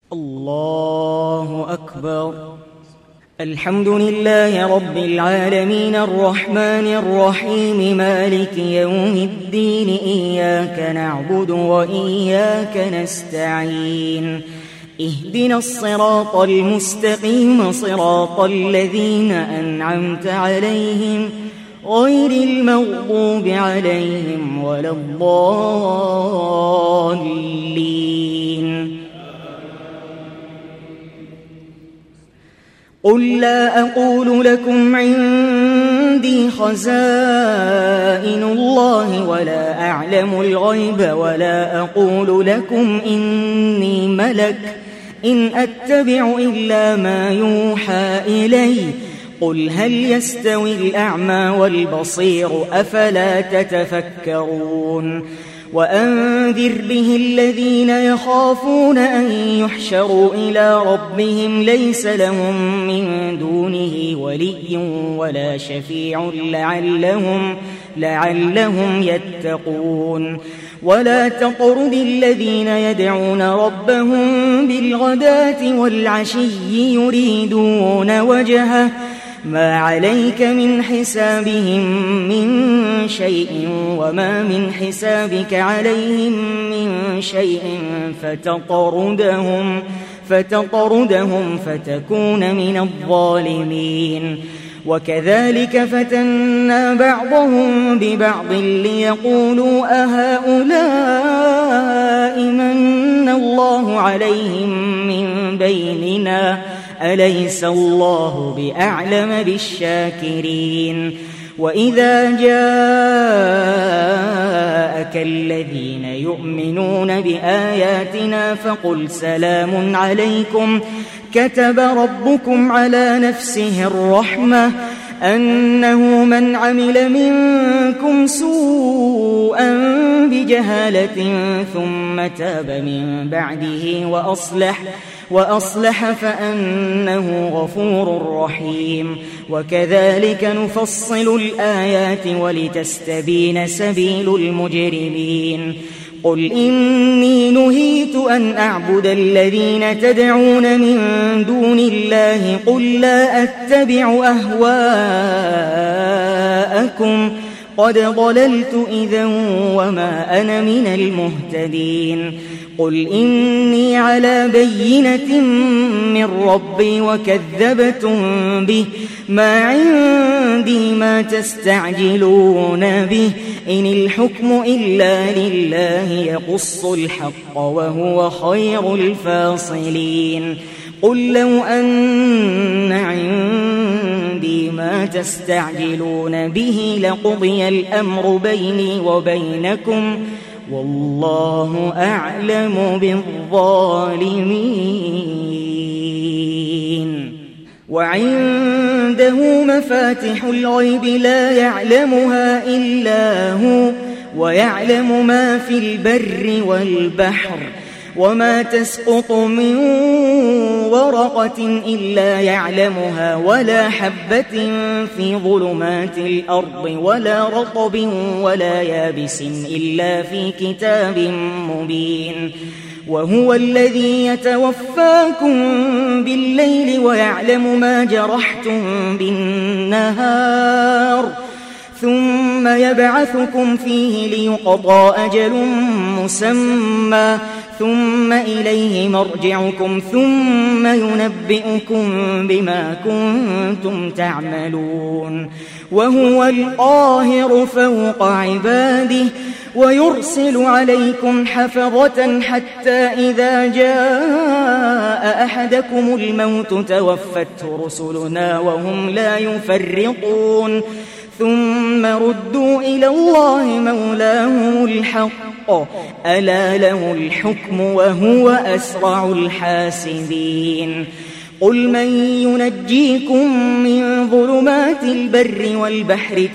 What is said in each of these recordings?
الله أكبر. الحمد لله رب العالمين الرحمن الرحيم مالك يوم الدين إياك نعبد وإياك نستعين اهدنا الصراط المستقيم صراط الذين أنعمت عليهم غير المغضوب عليهم ولا الضالين. قل لا أقول لكم عندي خزائن الله ولا أعلم الغيب ولا أقول لكم إني ملك إن أتبع إلا ما يوحى إلي. قل هل يستوي الأعمى والبصير أفلا تتفكرون. وأنذر به الذين يخافون أن يحشروا إلى ربهم ليس لهم من دونه ولي ولا شفيع لعلهم يتقون. ولا تطرد الذين يدعون ربهم بالغداة والعشي يريدون وجهه ما عليك من حسابهم من شيء وما من حسابك عليهم من شيء فتطردهم فتكون من الظالمين. وكذلك فتنا بعضهم ببعض ليقولوا أهؤلاء من الله عليهم من بيننا أليس الله بأعلم بالشاكرين. وإذا جاءك الذين يؤمنون بآياتنا فقل سلام عليكم كتب ربكم على نفسه الرحمة أنه من عمل منكم سوءا بجهالة ثم تاب من بعده وأصلح فأنه غفور رحيم. وكذلك نفصل الآيات ولتستبين سبيل المجرمين. قل إني نهيت أن أعبد الذين تدعون من دون الله قل لا أتبع أهواءكم قد ضللت إذا وما أنا من المهتدين. قل إني على بينة من ربي وكذبتم به ما عندي ما تستعجلون به إن الحكم إلا لله يقص الحق وهو خير الفاصلين. قل لو أن عندي ما تستعجلون به لقضي الأمر بيني وبينكم والله أعلم بالظالمين. وعنده مفاتح الغيب لا يعلمها إلا هو ويعلم ما في البر والبحر وما تسقط من ورقة إلا يعلمها ولا حبة في ظلمات الأرض ولا رطب ولا يابس إلا في كتاب مبين. وهو الذي يتوفاكم بالليل ويعلم ما جرحتم بالنهار ثم يبعثكم فيه ليقضى أجل مسمى ثم إليه مرجعكم ثم ينبئكم بما كنتم تعملون. وهو القاهر فوق عباده ويرسل عليكم حفظة حتى إذا جاء أحدكم الموت توفته رسلنا وهم لا يفرطون ثم ردوا إلى الله مولاهم الحق ألا له الحكم وهو أسرع الحاسبين. قل من ينجيكم من ظلمات البر والبحر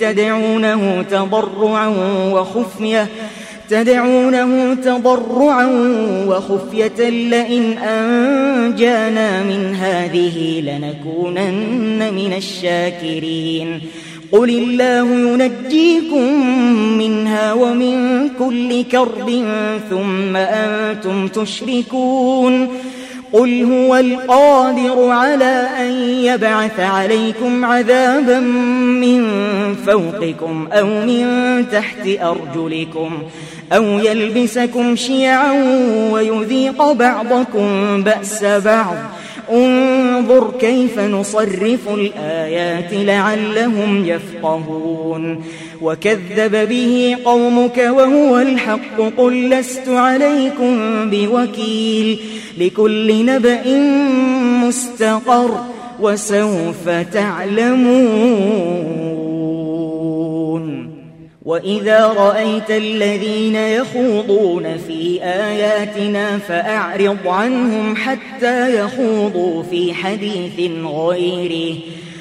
تدعونه تضرعا وخفية لئن أنجانا من هذه لنكونن من الشاكرين. قل الله ينجيكم منها ومن كل كرب ثم أنتم تشركون. قل هو القادر على أن يبعث عليكم عذابا من فوقكم أو من تحت أرجلكم أو يلبسكم شيعا ويذيق بعضكم بأس بعض انظر كيف نصرف الآيات لعلهم يفقهون وكذب به قومك وهو الحق قل لست عليكم بوكيل لكل نبأ مستقر وسوف تعلمون وإذا رأيت الذين يخوضون في آياتنا فأعرض عنهم حتى يخوضوا في حديث غيره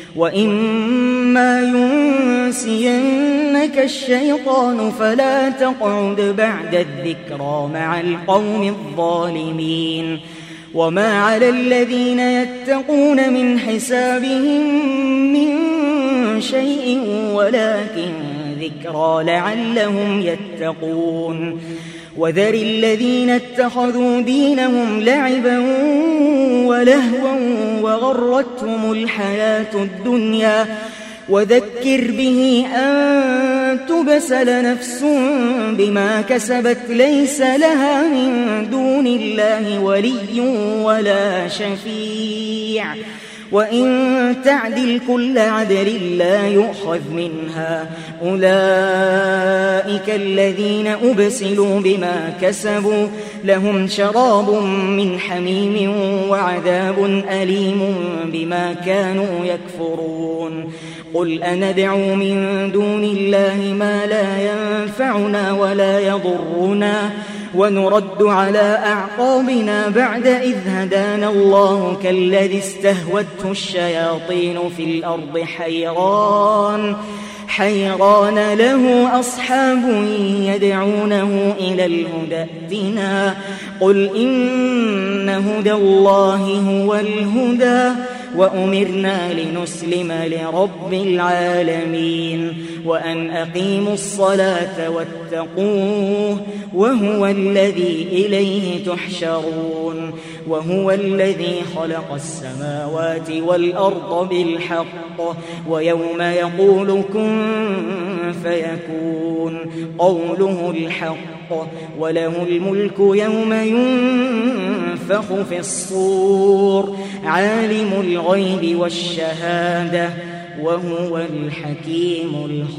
وإما ينسينك الشيطان فلا تقعد بعد الذكرى مع القوم الظالمين وما على الذين يتقون من حسابهم من شيء ولكن ذكرى لعلهم يتقون وذر الذين اتخذوا دينهم لعبا ولهوا وغرتهم الحياة الدنيا وذكر به أن تبسل نفس بما كسبت ليس لها من دون الله ولي ولا شفيع وإن تعدل كل عدل لا يؤخذ منها أولئك الذين أبسلوا بما كسبوا لهم شراب من حميم وعذاب أليم بما كانوا يكفرون قل أندعو من دون الله ما لا ينفعنا ولا يضرنا ونرد على أعقابنا بعد إذ هدانا الله كالذي استهوته الشياطين في الأرض حيران له أصحاب يدعونه إلى الهدى ائتنا قل إن هدى الله هو الهدى وأمرنا لنسلم لرب العالمين وأن أقيموا الصلاة واتقوه وهو الذي إليه تحشرون وهو الذي خلق السماوات والأرض بالحق ويوم يقول كن فيكون قوله الحق وله الملك يوم ينفخ في الصور عالم الغيب والشهادة وهو الحكيم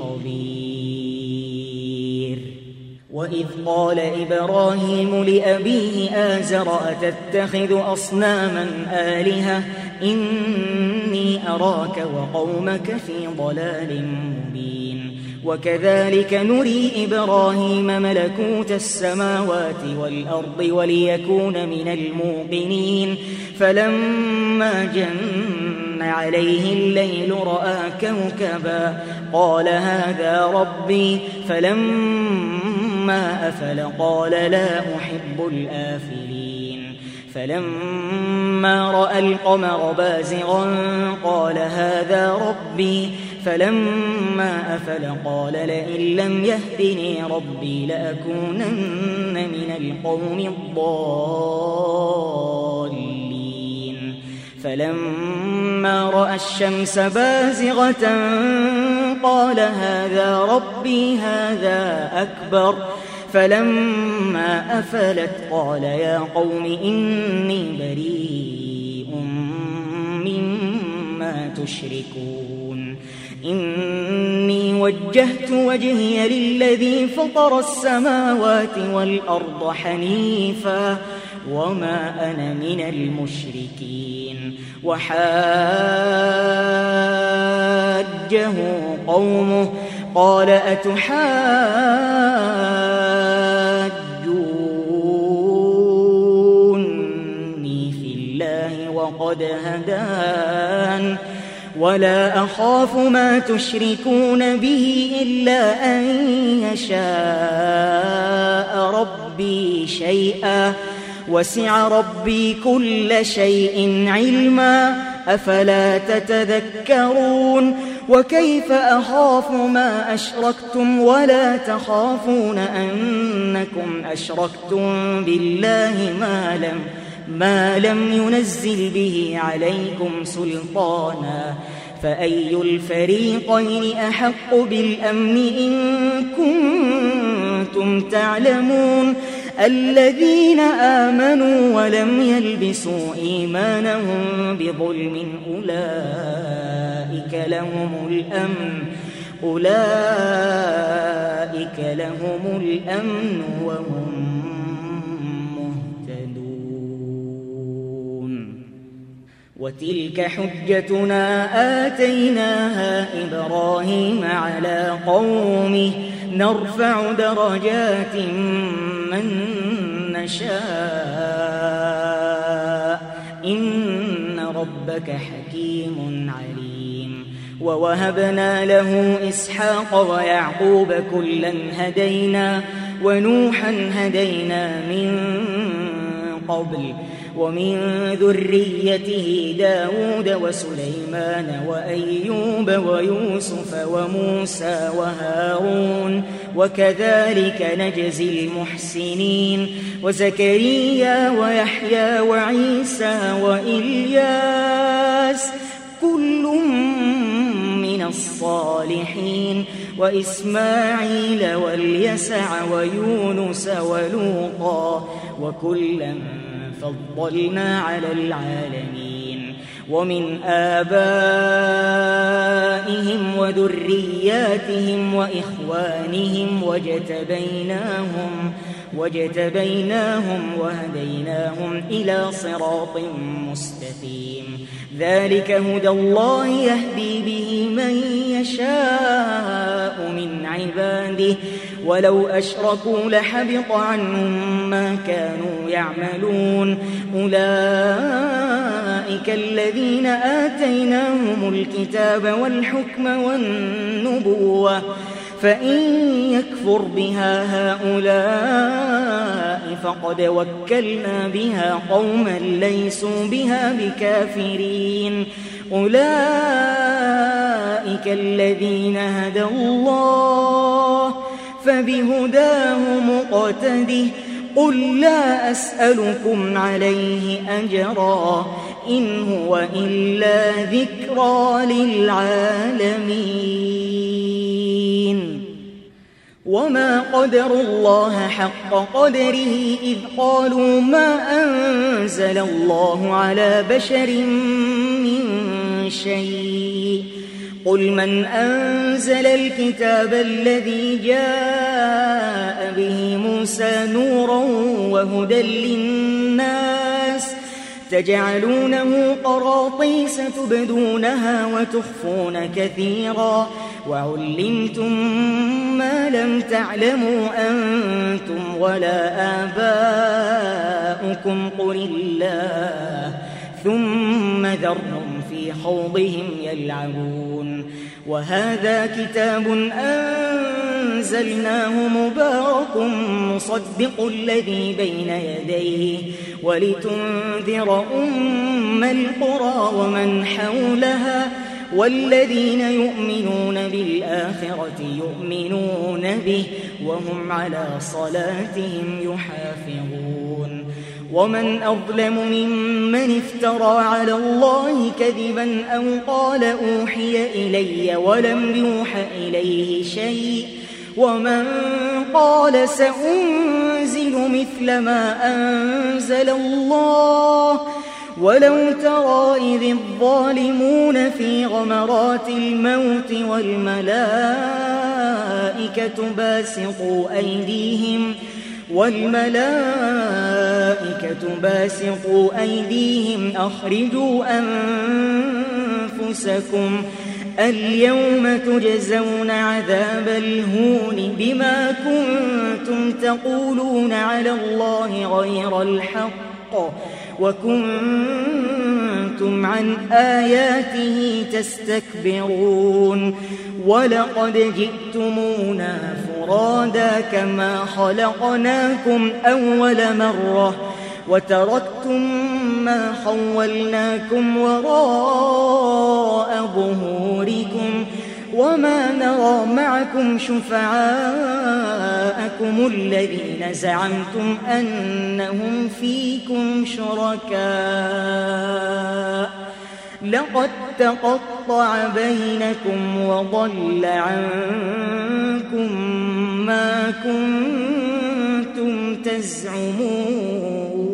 الخبير وإذ قال إبراهيم لأبيه آزر أتتخذ أصناما آلهة إني أراك وقومك في ضلال مبين وكذلك نري إبراهيم ملكوت السماوات والأرض وليكون من الموقنين فلما جن عليه الليل رأى كوكبا قال هذا ربي فلما أفل قال لا أحب الآفلين فلما رأى القمر بازغا قال هذا ربي فلما أفل قال لئن لم يهدني ربي لأكونن من القوم الضالين فلما رأى الشمس بازغة قال هذا ربي هذا أكبر فلما أفلت قال يا قوم إني بريء مما تشركون إني وجهت وجهي للذي فطر السماوات والأرض حنيفا وما أنا من المشركين وحاجه قومه قال أتحاجوني في الله وقد هدان ولا أخاف ما تشركون به إلا أن يشاء ربي شيئا وسع ربي كل شيء علما أفلا تتذكرون وكيف أخاف ما أشركتم ولا ما لم ينزل به عليكم سلطانا فأي الفريقين أحق بالأمن إن كنتم تعلمون الذين آمنوا ولم يلبسوا إيمانهم بظلم أولئك لهم الأمن وهم مهتدون وتلك حجتنا آتيناها إبراهيم على قومه نرفع درجات من نشاء إن ربك حكيم عليم ووهبنا له إسحاق ويعقوب كلا هدينا ونوحا هدينا من قبل ومن ذريته داود وسليمان وأيوب ويوسف وموسى وهارون وكذلك نجزي المحسنين وزكريا ويحيى وعيسى وإلياس كل من الصالحين وإسماعيل واليسع ويونس ولوطا وكلا فضلنا على العالمين ومن آبائهم وذرياتهم وإخوانهم واجتبيناهم وهديناهم إلى صراط مستقيم ذلك هدى الله يهدي به من يشاء من عباده ولو أشركوا لحبط عنهم ما كانوا يعملون أولئك الذين آتيناهم الكتاب والحكم والنبوة فإن يكفر بها هؤلاء فقد وكلنا بها قوما ليسوا بها بكافرين أولئك الذين هدى الله فبهداه مقتده قل لا أسألكم عليه أجرا إن هو إلا ذكرى للعالمين وما قدروا الله حق قدره إذ قالوا ما أنزل الله على بشر من شيء قل من أنزل الكتاب الذي جاء به موسى نورا وهدى للناس تجعلونه قراطيس تبدونها وتخفون كثيرا وعلمتم ما لم تعلموا أنتم ولا آباؤكم قل الله ثم ذرهم في خوضهم يلعبون وهذا كتاب أنزلناه مبارك مصدق الذي بين يديه ولتنذر أم القرى ومن حولها والذين يؤمنون بالآخرة يؤمنون به وهم على صلاتهم يحافظون ومن أظلم ممن افترى على الله كذبا أو قال أوحي إلي ولم يوح إليه شيء ومن قال سأنزل مثل ما أنزل الله ولو ترى إذ الظالمون في غمرات الموت والملائكة باسطوا أيديهم أخرجوا أنفسكم اليوم تجزون عذاب الهون بما كنتم تقولون على الله غير الحق وكنتم عن آياته تستكبرون ولقد جئتمونا فرادا كما خلقناكم أول مرة وتركتم ما خولناكم وراء ظهوركم وما نرى معكم شفعاءكم الذين زعمتم أنهم فيكم شركاء لقد تقطع بينكم وضل عنكم ما كنتم تزعمون